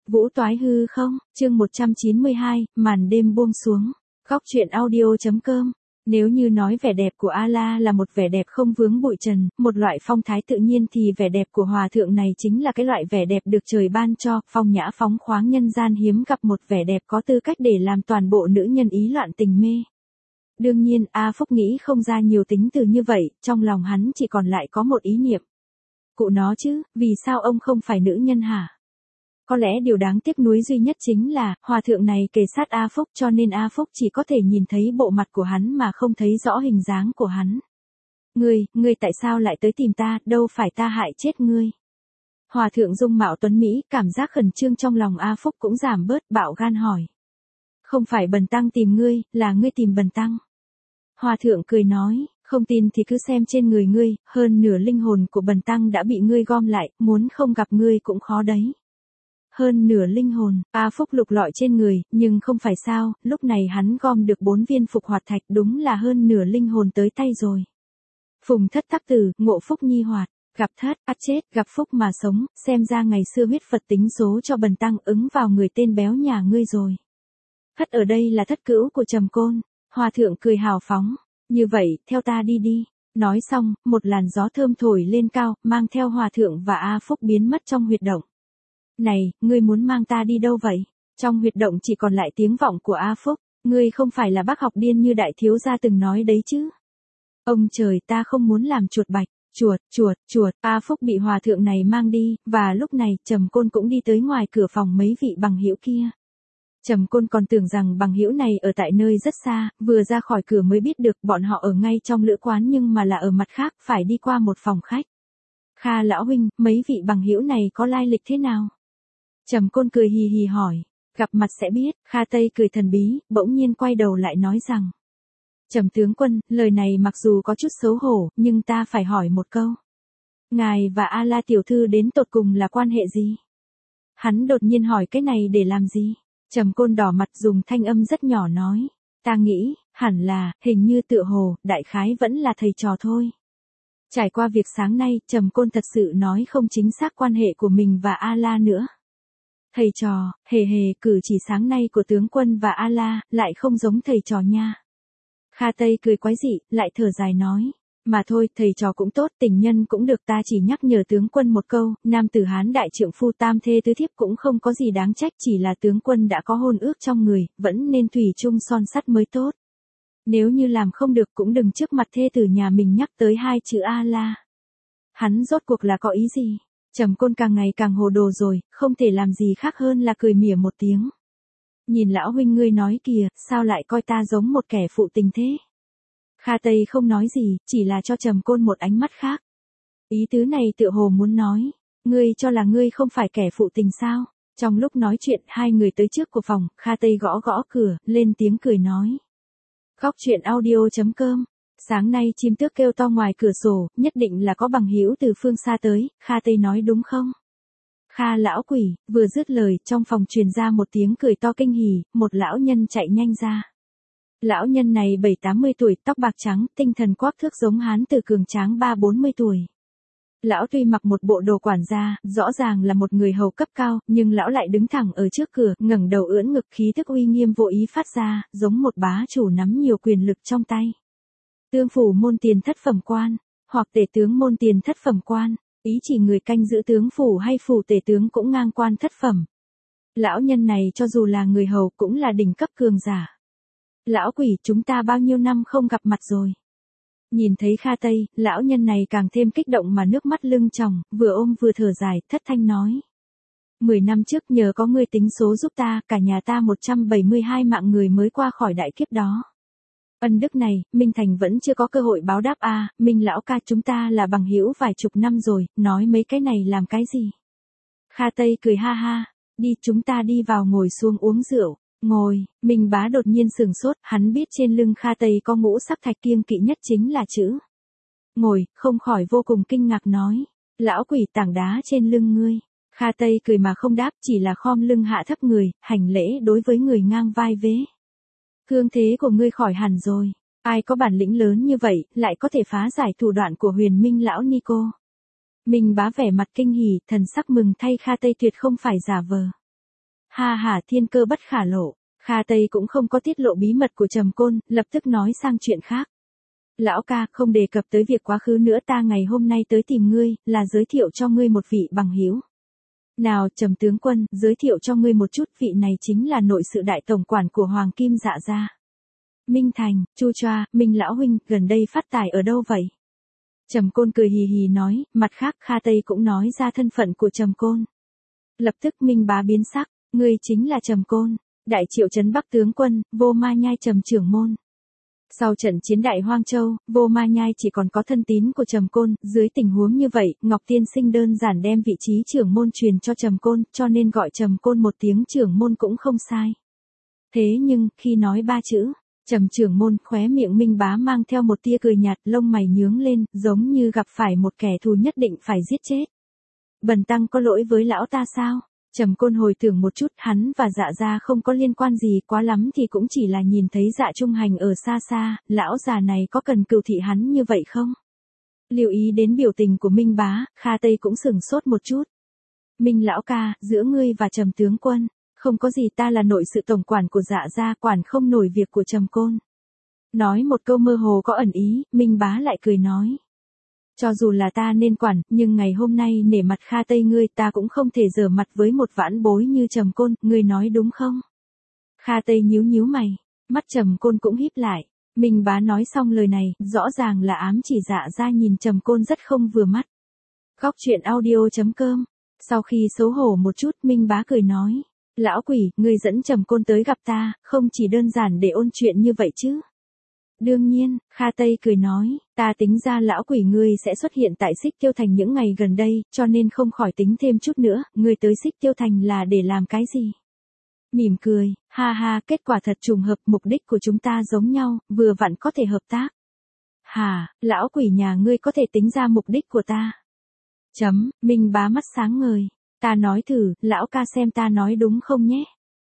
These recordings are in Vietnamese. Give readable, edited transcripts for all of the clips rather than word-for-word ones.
Vũ toái hư không, chương 192, màn đêm buông xuống. Góc truyện audio.com. Nếu như nói vẻ đẹp của A-la là một vẻ đẹp không vướng bụi trần, một loại phong thái tự nhiên thì vẻ đẹp của hòa thượng này chính là cái loại vẻ đẹp được trời ban cho, phong nhã phóng khoáng nhân gian hiếm gặp một vẻ đẹp có tư cách để làm toàn bộ nữ nhân ý loạn tình mê. Đương nhiên, A Phúc nghĩ không ra nhiều tính từ như vậy, trong lòng hắn chỉ còn lại có một ý niệm. Cụ nó chứ, vì sao ông không phải nữ nhân hả? Có lẽ điều đáng tiếc nuối duy nhất chính là, hòa thượng này kề sát A Phúc cho nên A Phúc chỉ có thể nhìn thấy bộ mặt của hắn mà không thấy rõ hình dáng của hắn. Ngươi tại sao lại tới tìm ta, đâu phải ta hại chết ngươi. Hòa thượng dung mạo tuấn Mỹ, cảm giác khẩn trương trong lòng A Phúc cũng giảm bớt, bạo gan hỏi. Không phải bần tăng tìm ngươi, là ngươi tìm bần tăng. Hòa thượng cười nói, không tin thì cứ xem trên người ngươi, hơn nửa linh hồn của bần tăng đã bị ngươi gom lại, muốn không gặp ngươi cũng khó đấy. Hơn nửa linh hồn, A Phúc lục lọi trên người, nhưng không phải sao, lúc này hắn gom được 4 viên phục hoạt thạch, đúng là hơn nửa linh hồn tới tay rồi. Phùng thất thắc tử, ngộ phúc nhi hoạt, gặp thất, ắt chết, gặp phúc mà sống, xem ra ngày xưa huyết Phật tính số cho bần tăng ứng vào người tên béo nhà ngươi rồi. Thất ở đây là thất cữu của Trầm Côn. Hòa thượng cười hào phóng, như vậy, theo ta đi đi. Nói xong, một làn gió thơm thổi lên cao, mang theo hòa thượng và A Phúc biến mất trong huyệt động. Này, ngươi muốn mang ta đi đâu vậy? Trong huyệt động chỉ còn lại tiếng vọng của A Phúc, ngươi không phải là bác học điên như đại thiếu gia từng nói đấy chứ? Ông trời, ta không muốn làm chuột bạch, chuột, A Phúc bị hòa thượng này mang đi, và lúc này, Trầm Côn cũng đi tới ngoài cửa phòng mấy vị bằng hữu kia. Trầm Côn còn tưởng rằng bằng hữu này ở tại nơi rất xa, vừa ra khỏi cửa mới biết được bọn họ ở ngay trong lữ quán nhưng mà là ở mặt khác, phải đi qua một phòng khách. Kha lão huynh, mấy vị bằng hữu này có lai lịch thế nào? Trầm Côn cười hì hì hỏi, gặp mặt sẽ biết. Kha Tây cười thần bí, bỗng nhiên quay đầu lại nói rằng, Trầm tướng quân, lời này mặc dù có chút xấu hổ, nhưng ta phải hỏi một câu. Ngài và A-la tiểu thư đến tột cùng là quan hệ gì? Hắn đột nhiên hỏi cái này để làm gì? Trầm Côn đỏ mặt dùng thanh âm rất nhỏ nói, ta nghĩ, hẳn là, hình như tựa hồ, đại khái vẫn là thầy trò thôi. Trải qua việc sáng nay, Trầm Côn thật sự nói không chính xác quan hệ của mình và A-la nữa. Thầy trò, hề, cử chỉ sáng nay của tướng quân và A-la, lại không giống thầy trò nha. Kha Tây cười quái dị, lại thở dài nói. Mà thôi, thầy trò cũng tốt, tình nhân cũng được, ta chỉ nhắc nhở tướng quân một câu, nam tử Hán đại trượng phu tam thê tứ thiếp cũng không có gì đáng trách, chỉ là tướng quân đã có hôn ước trong người, vẫn nên thủy chung son sắt mới tốt. Nếu như làm không được cũng đừng trước mặt thê tử nhà mình nhắc tới 2 chữ A-la. Hắn rốt cuộc là có ý gì? Trầm Côn càng ngày càng hồ đồ rồi, không thể làm gì khác hơn là cười mỉa một tiếng. Nhìn lão huynh ngươi nói kìa, sao lại coi ta giống một kẻ phụ tình thế? Kha Tây không nói gì, chỉ là cho Trầm Côn một ánh mắt khác. Ý tứ này tựa hồ muốn nói, ngươi cho là ngươi không phải kẻ phụ tình sao? Trong lúc nói chuyện, hai người tới trước của phòng, Kha Tây gõ gõ cửa, lên tiếng cười nói. Góc truyện audio.com. Sáng nay chim tước kêu to ngoài cửa sổ, nhất định là có bằng hữu từ phương xa tới, Kha Tây nói đúng không? Kha lão quỷ, vừa dứt lời, trong phòng truyền ra một tiếng cười to kinh hỉ, một lão nhân chạy nhanh ra. Lão nhân này 70-80 tuổi, tóc bạc trắng, tinh thần quắc thước giống Hán tử cường tráng 30-40 tuổi. Lão tuy mặc một bộ đồ quản gia, rõ ràng là một người hầu cấp cao, nhưng lão lại đứng thẳng ở trước cửa, ngẩng đầu ưỡn ngực, khí thức uy nghiêm vô ý phát ra, giống một bá chủ nắm nhiều quyền lực trong tay. Tương phủ môn tiền thất phẩm quan, hoặc tể tướng môn tiền thất phẩm quan, ý chỉ người canh giữ tướng phủ hay phủ tể tướng cũng ngang quan thất phẩm. Lão nhân này cho dù là người hầu cũng là đỉnh cấp cường giả. Lão quỷ, chúng ta bao nhiêu năm không gặp mặt rồi. Nhìn thấy Kha Tây, lão nhân này càng thêm kích động mà nước mắt lưng tròng, vừa ôm vừa thở dài, thất thanh nói. 10 năm trước nhờ có ngươi tính số giúp ta, cả nhà ta 172 mạng người mới qua khỏi đại kiếp đó. Ân đức này, Minh Thành vẫn chưa có cơ hội báo đáp Minh lão ca, chúng ta là bằng hữu vài chục năm rồi, nói mấy cái này làm cái gì? Kha Tây cười ha ha, đi, chúng ta đi vào ngồi xuống uống rượu. Ngồi, Minh bá đột nhiên sừng sốt, hắn biết trên lưng Kha Tây có ngũ sắc thạch, kiêng kỵ nhất chính là chữ ngồi, không khỏi vô cùng kinh ngạc nói, lão quỷ, tảng đá trên lưng ngươi. Kha Tây cười mà không đáp, chỉ là khom lưng hạ thấp người, hành lễ đối với người ngang vai vế. Cương thế của ngươi khỏi hẳn rồi, ai có bản lĩnh lớn như vậy, lại có thể phá giải thủ đoạn của Huyền Minh lão Nico. Minh bá vẻ mặt kinh hỉ, thần sắc mừng thay Kha Tây tuyệt không phải giả vờ. Ha ha, thiên cơ bất khả lộ. Kha Tây cũng không có tiết lộ bí mật của Trầm Côn, lập tức nói sang chuyện khác. Lão ca, không đề cập tới việc quá khứ nữa, ta ngày hôm nay tới tìm ngươi, là giới thiệu cho ngươi một vị bằng hữu. Nào, Trầm tướng quân, giới thiệu cho ngươi một chút, vị này chính là nội sự đại tổng quản của Hoàng Kim Dạ gia. Minh Thành, Chu Choa, Minh lão huynh, gần đây phát tài ở đâu vậy? Trầm Côn cười hì hì nói, mặt khác Kha Tây cũng nói ra thân phận của Trầm Côn. Lập tức Minh bá biến sắc, ngươi chính là Trầm Côn, Đại Triệu trấn Bắc tướng quân, Vô Ma Nhai Trầm trưởng môn. Sau trận chiến Đại Hoang Châu, Vô Ma Nhai chỉ còn có thân tín của Trầm Côn, dưới tình huống như vậy, Ngọc Tiên Sinh đơn giản đem vị trí trưởng môn truyền cho Trầm Côn, cho nên gọi Trầm Côn một tiếng trưởng môn cũng không sai. Thế nhưng, khi nói ba chữ, Trầm trưởng môn, khóe miệng Minh bá mang theo một tia cười nhạt, lông mày nhướng lên, giống như gặp phải một kẻ thù nhất định phải giết chết. Bần tăng có lỗi với lão ta sao? Trầm Côn hồi tưởng một chút, hắn và Dạ gia không có liên quan gì, quá lắm thì cũng chỉ là nhìn thấy Dạ Trung Hành ở xa xa, lão già này có cần cừu thị hắn như vậy không? Lưu ý đến biểu tình của Minh bá, Kha Tây cũng sửng sốt một chút. Minh lão ca, giữa ngươi và Trầm tướng quân, không có gì, ta là nội sự tổng quản của Dạ gia, quản không nổi việc của Trầm Côn. Nói một câu mơ hồ có ẩn ý, Minh bá lại cười nói. Cho dù là ta nên quản, nhưng ngày hôm nay nể mặt Kha Tây ngươi, ta cũng không thể giở mặt với một vãn bối như Trầm Côn, ngươi nói đúng không? Kha Tây nhíu nhíu mày, mắt Trầm Côn cũng híp lại. Minh bá nói xong lời này, rõ ràng là ám chỉ Dạ gia nhìn Trầm Côn rất không vừa mắt. Góc truyện audio.com. Sau khi xấu hổ một chút, Minh bá cười nói. Lão quỷ, ngươi dẫn Trầm Côn tới gặp ta, không chỉ đơn giản để ôn chuyện như vậy chứ. Đương nhiên, Kha Tây cười nói, ta tính ra lão quỷ ngươi sẽ xuất hiện tại Xích Tiêu Thành những ngày gần đây, cho nên không khỏi tính thêm chút nữa, ngươi tới Xích Tiêu Thành là để làm cái gì? Mỉm cười, ha ha, kết quả thật trùng hợp, mục đích của chúng ta giống nhau, vừa vặn có thể hợp tác. Hà, lão quỷ nhà ngươi có thể tính ra mục đích của ta. Minh bá mắt sáng ngời, ta nói thử, lão ca xem ta nói đúng không nhé.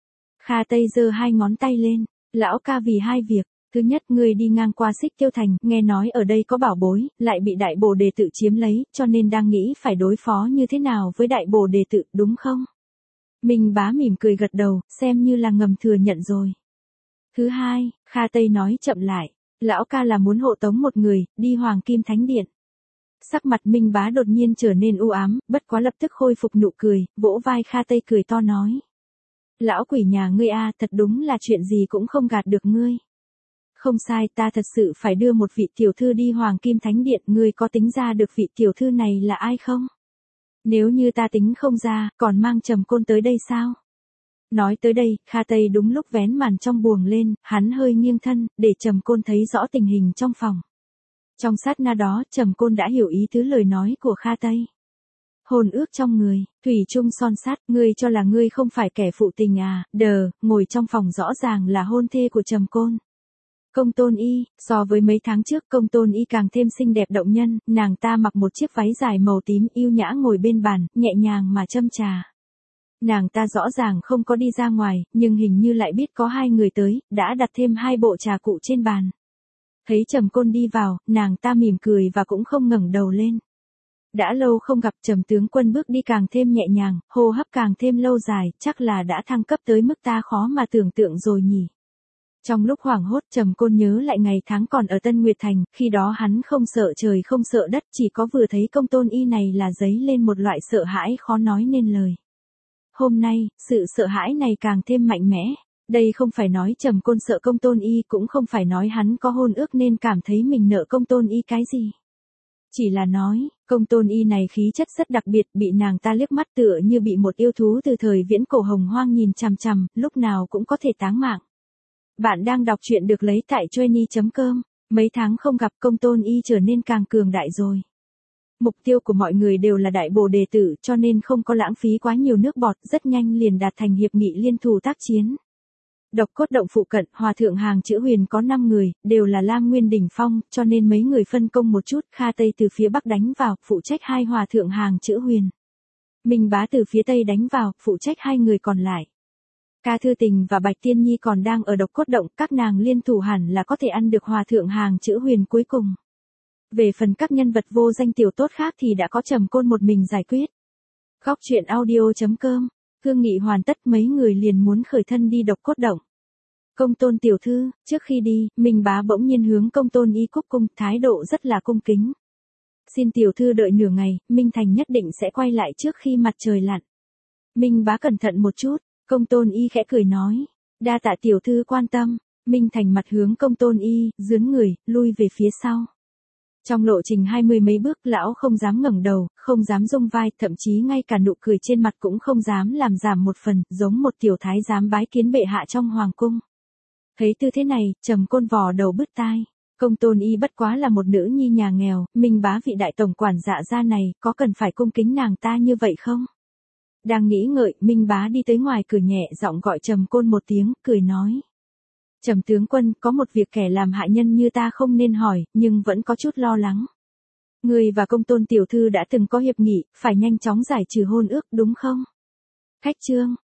Kha Tây giơ hai ngón tay lên, lão ca vì hai việc. Thứ nhất, ngươi đi ngang qua Xích Tiêu Thành, nghe nói ở đây có bảo bối, lại bị Đại Bồ Đề Tự chiếm lấy, cho nên đang nghĩ phải đối phó như thế nào với Đại Bồ Đề Tự, đúng không? Minh bá mỉm cười gật đầu, xem như là ngầm thừa nhận rồi. Thứ hai, Kha Tây nói chậm lại, lão ca là muốn hộ tống một người, đi Hoàng Kim Thánh Điện. Sắc mặt Minh bá đột nhiên trở nên u ám, bất quá lập tức khôi phục nụ cười, vỗ vai Kha Tây cười to nói. Lão quỷ nhà ngươi a, thật đúng là chuyện gì cũng không gạt được ngươi. Không sai, ta thật sự phải đưa một vị tiểu thư đi Hoàng Kim Thánh Điện, ngươi có tính ra được vị tiểu thư này là ai không? Nếu như ta tính không ra, còn mang Trầm Côn tới đây sao? Nói tới đây, Kha Tây đúng lúc vén màn trong buồng lên, hắn hơi nghiêng thân, để Trầm Côn thấy rõ tình hình trong phòng. Trong sát na đó, Trầm Côn đã hiểu ý tứ lời nói của Kha Tây. Hôn ước trong người, thủy chung son sắt, ngươi cho là ngươi không phải kẻ phụ tình à, ngồi trong phòng rõ ràng là hôn thê của Trầm Côn. Công Tôn Y, so với mấy tháng trước Công Tôn Y càng thêm xinh đẹp động nhân, nàng ta mặc một chiếc váy dài màu tím yêu nhã ngồi bên bàn, nhẹ nhàng mà châm trà. Nàng ta rõ ràng không có đi ra ngoài, nhưng hình như lại biết có hai người tới, đã đặt thêm hai bộ trà cụ trên bàn. Thấy Trầm Côn đi vào, nàng ta mỉm cười và cũng không ngẩng đầu lên. Đã lâu không gặp, Trầm tướng quân bước đi càng thêm nhẹ nhàng, hô hấp càng thêm lâu dài, chắc là đã thăng cấp tới mức ta khó mà tưởng tượng rồi nhỉ. Trong lúc hoảng hốt, Trầm Côn nhớ lại ngày tháng còn ở Tân Nguyệt Thành, khi đó hắn không sợ trời không sợ đất, chỉ có vừa thấy Công Tôn Y này là dấy lên một loại sợ hãi khó nói nên lời. Hôm nay, sự sợ hãi này càng thêm mạnh mẽ. Đây không phải nói Trầm Côn sợ Công Tôn Y, cũng không phải nói hắn có hôn ước nên cảm thấy mình nợ Công Tôn Y cái gì. Chỉ là nói, Công Tôn Y này khí chất rất đặc biệt, bị nàng ta liếc mắt tựa như bị một yêu thú từ thời viễn cổ hồng hoang nhìn chằm chằm, lúc nào cũng có thể táng mạng. Bạn đang đọc truyện được lấy tại Joenie.com. Mấy tháng không gặp, Công Tôn Y trở nên càng cường đại rồi. Mục tiêu của mọi người đều là Đại Bồ Đề Tử, cho nên không có lãng phí quá nhiều nước bọt, rất nhanh liền đạt thành hiệp nghị liên thủ tác chiến. Độc Cốt Động phụ cận, Hòa thượng Hàng Chữ Huyền có 5 người, đều là Lam Nguyên đỉnh phong, cho nên mấy người phân công một chút, Kha Tây từ phía bắc đánh vào, phụ trách hai Hòa thượng Hàng Chữ Huyền. Minh bá từ phía tây đánh vào, phụ trách hai người còn lại. Ca Thư Tình và Bạch Tiên Nhi còn đang ở Độc Cốt Động, các nàng liên thủ hẳn là có thể ăn được Hòa thượng Hàng Chữ Huyền cuối cùng. Về phần các nhân vật vô danh tiểu tốt khác thì đã có Trầm Côn một mình giải quyết. Góc truyện audio.com Cương nghị hoàn tất mấy người liền muốn khởi thân đi độc cốt động. Công tôn tiểu thư, trước khi đi, Minh bá bỗng nhiên hướng công tôn y cúc cung, thái độ rất là cung kính. Xin tiểu thư đợi nửa ngày, Minh Thành nhất định sẽ quay lại trước khi mặt trời lặn. Minh bá cẩn thận một chút, công tôn y khẽ cười nói. Đa tạ tiểu thư quan tâm, Minh Thành mặt hướng công tôn y, dướn người, lui về phía sau. Trong lộ trình 20 mấy bước, lão không dám ngẩng đầu, không dám rung vai, thậm chí ngay cả nụ cười trên mặt cũng không dám làm giảm một phần, giống một tiểu thái giám bái kiến bệ hạ trong hoàng cung. Thấy tư thế này, Trầm Côn vò đầu bứt tai. Công tôn y bất quá là một nữ nhi nhà nghèo, Minh bá vị đại tổng quản dạ gia này, có cần phải cung kính nàng ta như vậy không? Đang nghĩ ngợi, Minh bá đi tới ngoài cửa nhẹ giọng gọi Trầm Côn một tiếng, cười nói. Trầm tướng quân, có một việc kẻ làm hại nhân như ta không nên hỏi, nhưng vẫn có chút lo lắng. Người và công tôn tiểu thư đã từng có hiệp nghị, phải nhanh chóng giải trừ hôn ước đúng không? Khách trương,